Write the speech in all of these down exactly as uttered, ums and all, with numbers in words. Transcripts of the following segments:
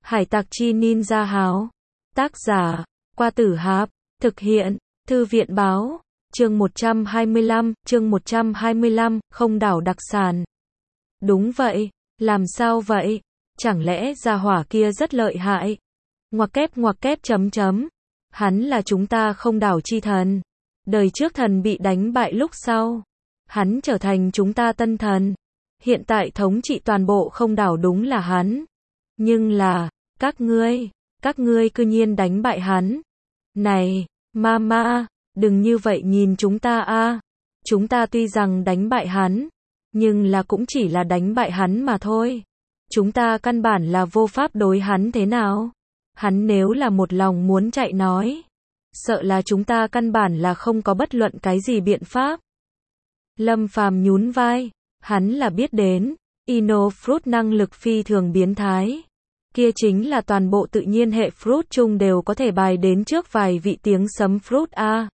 Hải tặc chi ninja háo. Tác giả, Qua Tử Hạp. Thực hiện, Thư viện báo. Chương một trăm hai mươi lăm, chương một trăm hai mươi lăm, không đảo đặc sản. Đúng vậy, làm sao vậy? Chẳng lẽ gia hỏa kia rất lợi hại? Ngoặc kép ngoặc kép chấm chấm. Hắn là chúng ta không đảo chi thần. Đời trước thần bị đánh bại lúc sau. Hắn trở thành chúng ta tân thần. Hiện tại thống trị toàn bộ không đảo đúng là hắn. Nhưng là, các ngươi, các ngươi cư nhiên đánh bại hắn. Này, Mama, đừng như vậy nhìn chúng ta a. Chúng ta tuy rằng đánh bại hắn, nhưng là cũng chỉ là đánh bại hắn mà thôi. Chúng ta căn bản là vô pháp đối hắn thế nào. Hắn nếu là một lòng muốn chạy nói, sợ là chúng ta căn bản là không có bất luận cái gì biện pháp. Lâm Phàm nhún vai, hắn là biết đến, Ino Fruit năng lực phi thường biến thái. Kia chính là toàn bộ tự nhiên hệ Fruit chung đều có thể bài đến trước vài vị tiếng sấm Fruit A.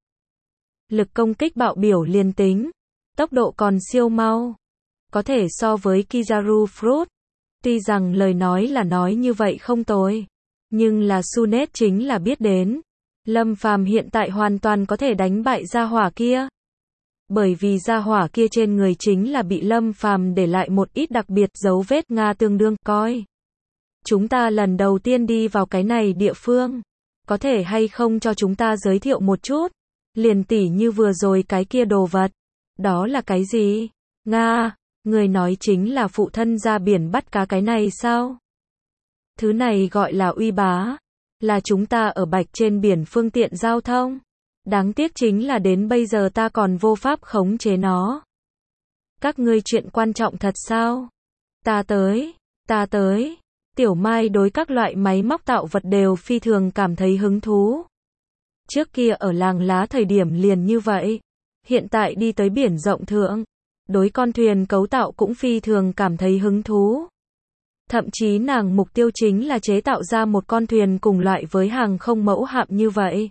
Lực công kích bạo biểu liên tính, tốc độ còn siêu mau, có thể so với Kizaru Fruit. Tuy rằng lời nói là nói như vậy không tồi, nhưng là Sunet chính là biết đến, Lâm Phàm hiện tại hoàn toàn có thể đánh bại gia hỏa kia. Bởi vì gia hỏa kia trên người chính là bị Lâm Phàm để lại một ít đặc biệt dấu vết Nga tương đương coi. Chúng ta lần đầu tiên đi vào cái này địa phương, có thể hay không cho chúng ta giới thiệu một chút? Liền tỉ như vừa rồi cái kia đồ vật. Đó là cái gì? Nga, người nói chính là phụ thân ra biển bắt cá cái này sao? Thứ này gọi là uy bá, là chúng ta ở bạch trên biển phương tiện giao thông. Đáng tiếc chính là đến bây giờ ta còn vô pháp khống chế nó. Các ngươi chuyện quan trọng thật sao? Ta tới, ta tới. Tiểu Mai đối các loại máy móc tạo vật đều phi thường cảm thấy hứng thú. Trước kia ở làng lá thời điểm liền như vậy. Hiện tại đi tới biển rộng thượng, đối con thuyền cấu tạo cũng phi thường cảm thấy hứng thú. Thậm chí nàng mục tiêu chính là chế tạo ra một con thuyền cùng loại với hàng không mẫu hạm như vậy.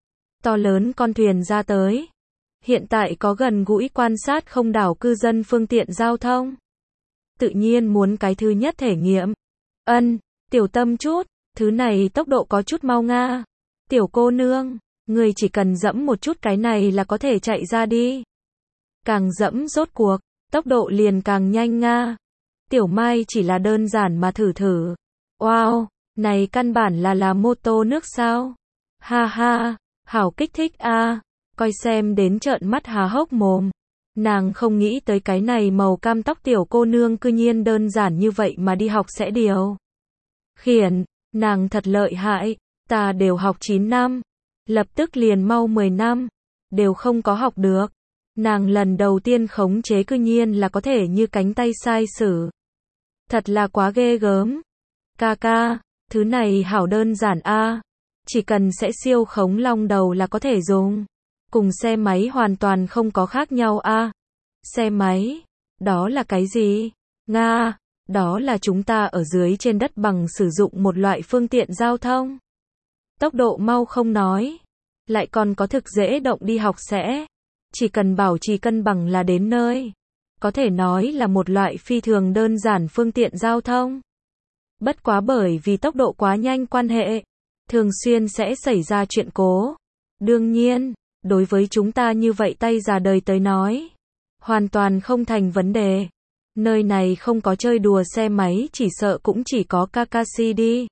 To lớn con thuyền ra tới. Hiện tại có gần gũi quan sát không đảo cư dân phương tiện giao thông. Tự nhiên muốn cái thứ nhất thể nghiệm. Ân, tiểu tâm chút, thứ này tốc độ có chút mau nga. Tiểu cô nương, người chỉ cần dẫm một chút cái này là có thể chạy ra đi. Càng dẫm rốt cuộc, tốc độ liền càng nhanh nga. Tiểu Mai chỉ là đơn giản mà thử thử. Wow, này căn bản là là mô tô nước sao? Ha ha, hảo kích thích a. Coi xem đến trợn mắt há hốc mồm. Nàng không nghĩ tới cái này màu cam tóc tiểu cô nương cư nhiên đơn giản như vậy mà đi học sẽ điều khiển, nàng thật lợi hại, ta đều học chín năm, lập tức liền mau mười năm, đều không có học được. Nàng lần đầu tiên khống chế cư nhiên là có thể như cánh tay sai sử. Thật là quá ghê gớm. Ca ca, thứ này hảo đơn giản a, chỉ cần sẽ siêu khống long đầu là có thể dùng. Cùng xe máy hoàn toàn không có khác nhau a. À, xe máy, đó là cái gì? Nga, đó là chúng ta ở dưới trên đất bằng sử dụng một loại phương tiện giao thông. Tốc độ mau không nói, lại còn có thực dễ động đi học sẽ. Chỉ cần bảo trì cân bằng là đến nơi. Có thể nói là một loại phi thường đơn giản phương tiện giao thông. Bất quá bởi vì tốc độ quá nhanh quan hệ, thường xuyên sẽ xảy ra chuyện cố. Đương nhiên, đối với chúng ta như vậy tay già đời tới nói, hoàn toàn không thành vấn đề. Nơi này không có chơi đùa xe máy chỉ sợ cũng chỉ có Kakashi đi.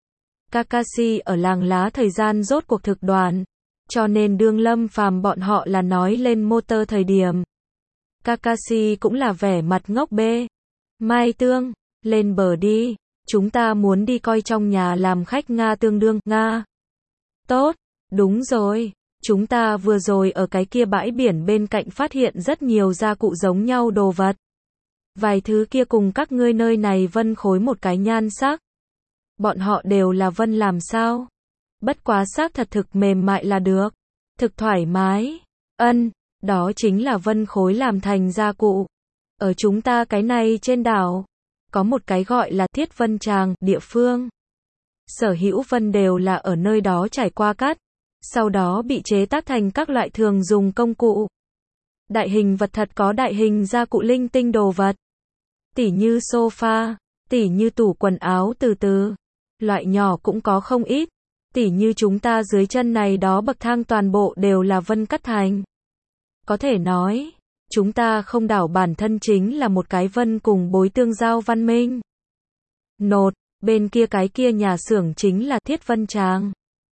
Kakashi ở làng lá thời gian rốt cuộc thực đoàn, cho nên đương Lâm Phàm bọn họ là nói lên motor thời điểm. Kakashi cũng là vẻ mặt ngốc bê. Mai Tương, lên bờ đi, chúng ta muốn đi coi trong nhà làm khách Nga tương đương, Nga. Tốt, đúng rồi. Chúng ta vừa rồi ở cái kia bãi biển bên cạnh phát hiện rất nhiều gia cụ giống nhau đồ vật. Vài thứ kia cùng các ngươi nơi này vân khối một cái nhan sắc. Bọn họ đều là vân làm sao? Bất quá xác thật thực mềm mại là được. Thực thoải mái. Ân, đó chính là vân khối làm thành gia cụ. Ở chúng ta cái này trên đảo, có một cái gọi là Thiết Vân Tràng, địa phương. Sở hữu vân đều là ở nơi đó trải qua cắt. Sau đó bị chế tác thành các loại thường dùng công cụ. Đại hình vật thật có đại hình gia cụ linh tinh đồ vật. Tỉ như sofa, tỉ như tủ quần áo từ từ. Loại nhỏ cũng có không ít. Tỉ như chúng ta dưới chân này đó bậc thang toàn bộ đều là vân cắt thành. Có thể nói, chúng ta không đảo bản thân chính là một cái vân cùng bối tương giao văn minh. Nột, bên kia cái kia nhà xưởng chính là Thiết Vân Tràng.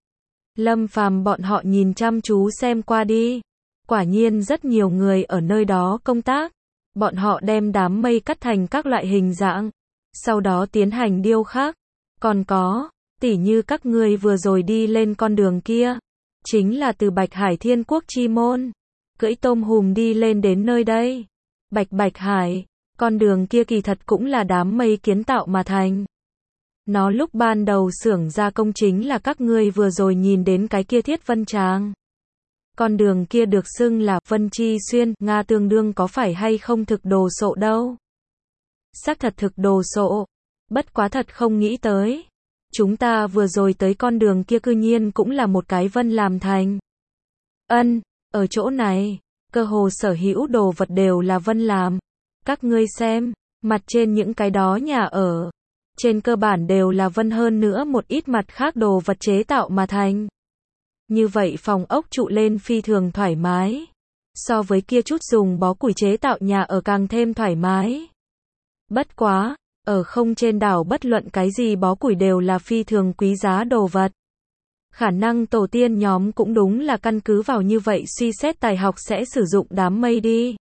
Lâm Phàm bọn họ nhìn chăm chú xem qua đi. Quả nhiên rất nhiều người ở nơi đó công tác. Bọn họ đem đám mây cắt thành các loại hình dạng, sau đó tiến hành điêu khắc. Còn có, tỉ như các ngươi vừa rồi đi lên con đường kia, chính là từ Bạch Hải Thiên Quốc chi môn, cưỡi tôm hùm đi lên đến nơi đây. Bạch Bạch Hải, con đường kia kỳ thật cũng là đám mây kiến tạo mà thành. Nó lúc ban đầu xưởng gia công chính là các ngươi vừa rồi nhìn đến cái kia Thiết Vân Tràng. Con đường kia được xưng là Vân Chi Xuyên, Nga tương đương có phải hay không thực đồ sộ đâu. Xác thật thực đồ sộ, bất quá thật không nghĩ tới. Chúng ta vừa rồi tới con đường kia cư nhiên cũng là một cái vân làm thành. Ân, ở chỗ này, cơ hồ sở hữu đồ vật đều là vân làm. Các ngươi xem, mặt trên những cái đó nhà ở, trên cơ bản đều là vân hơn nữa một ít mặt khác đồ vật chế tạo mà thành. Như vậy phòng ốc trụ lên phi thường thoải mái. So với kia chút dùng bó củi chế tạo nhà ở càng thêm thoải mái. Bất quá, ở không trên đảo bất luận cái gì bó củi đều là phi thường quý giá đồ vật. Khả năng tổ tiên nhóm cũng đúng là căn cứ vào như vậy suy xét tài học sẽ sử dụng đám mây đi.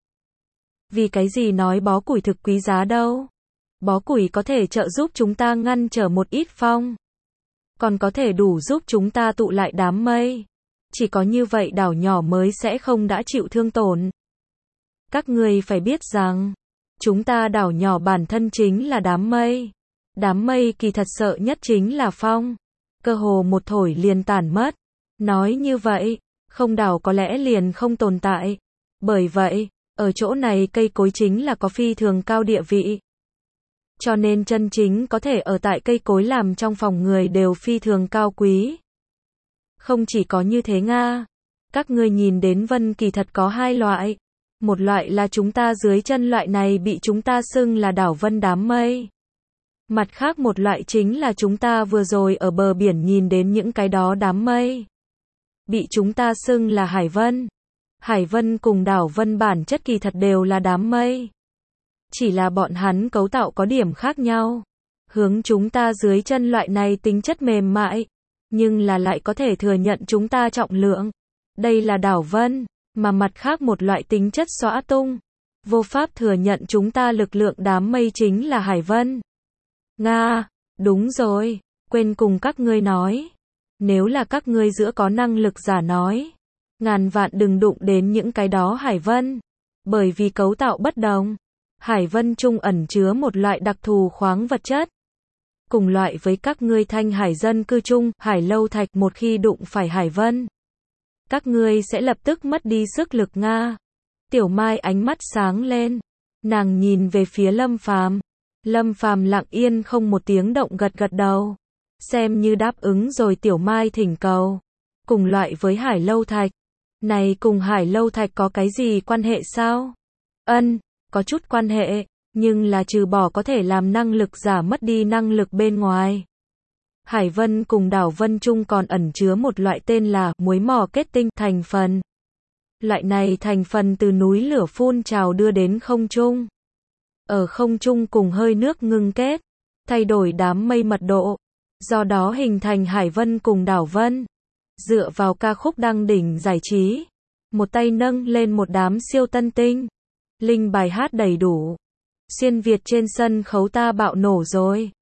Vì cái gì nói bó củi thực quý giá đâu? Bó củi có thể trợ giúp chúng ta ngăn trở một ít phong. Còn có thể đủ giúp chúng ta tụ lại đám mây. Chỉ có như vậy đảo nhỏ mới sẽ không đã chịu thương tổn. Các người phải biết rằng, chúng ta đảo nhỏ bản thân chính là đám mây. Đám mây kỳ thật sợ nhất chính là phong. Cơ hồ một thổi liền tản mất. Nói như vậy, không đảo có lẽ liền không tồn tại. Bởi vậy, ở chỗ này cây cối chính là có phi thường cao địa vị. Cho nên chân chính có thể ở tại cây cối làm trong phòng người đều phi thường cao quý. Không chỉ có như thế Nga. Các ngươi nhìn đến vân kỳ thật có hai loại. Một loại là chúng ta dưới chân loại này bị chúng ta xưng là đảo vân đám mây. Mặt khác một loại chính là chúng ta vừa rồi ở bờ biển nhìn đến những cái đó đám mây. Bị chúng ta xưng là hải vân. Hải vân cùng đảo vân bản chất kỳ thật đều là đám mây. Chỉ là bọn hắn cấu tạo có điểm khác nhau. Hướng chúng ta dưới chân loại này tính chất mềm mại, nhưng là lại có thể thừa nhận chúng ta trọng lượng. Đây là đảo vân, mà mặt khác một loại tính chất xõa tung. Vô pháp thừa nhận chúng ta lực lượng đám mây chính là hải vân. Nga, đúng rồi, quên cùng các ngươi nói. Nếu là các ngươi giữa có năng lực giả nói, ngàn vạn đừng đụng đến những cái đó hải vân. Bởi vì cấu tạo bất đồng. Hải vân trung ẩn chứa một loại đặc thù khoáng vật chất. Cùng loại với các ngươi thanh hải dân cư chung, hải lâu thạch một khi đụng phải hải vân. Các ngươi sẽ lập tức mất đi sức lực Nga. Tiểu Mai ánh mắt sáng lên. Nàng nhìn về phía Lâm Phàm. Lâm Phàm lặng yên không một tiếng động gật gật đầu. Xem như đáp ứng rồi Tiểu Mai thỉnh cầu. Cùng loại với hải lâu thạch. Này cùng hải lâu thạch có cái gì quan hệ sao? Ân. Có chút quan hệ, nhưng là trừ bỏ có thể làm năng lực giả mất đi năng lực bên ngoài. Hải vân cùng đảo vân chung còn ẩn chứa một loại tên là muối mỏ kết tinh thành phần. Loại này thành phần từ núi lửa phun trào đưa đến không trung. Ở không trung cùng hơi nước ngưng kết, thay đổi đám mây mật độ, do đó hình thành hải vân cùng đảo vân. Dựa vào ca khúc đăng đỉnh giải trí, một tay nâng lên một đám siêu tân tinh. Linh bài hát đầy đủ. Xuyên Việt trên sân khấu ta bạo nổ rồi.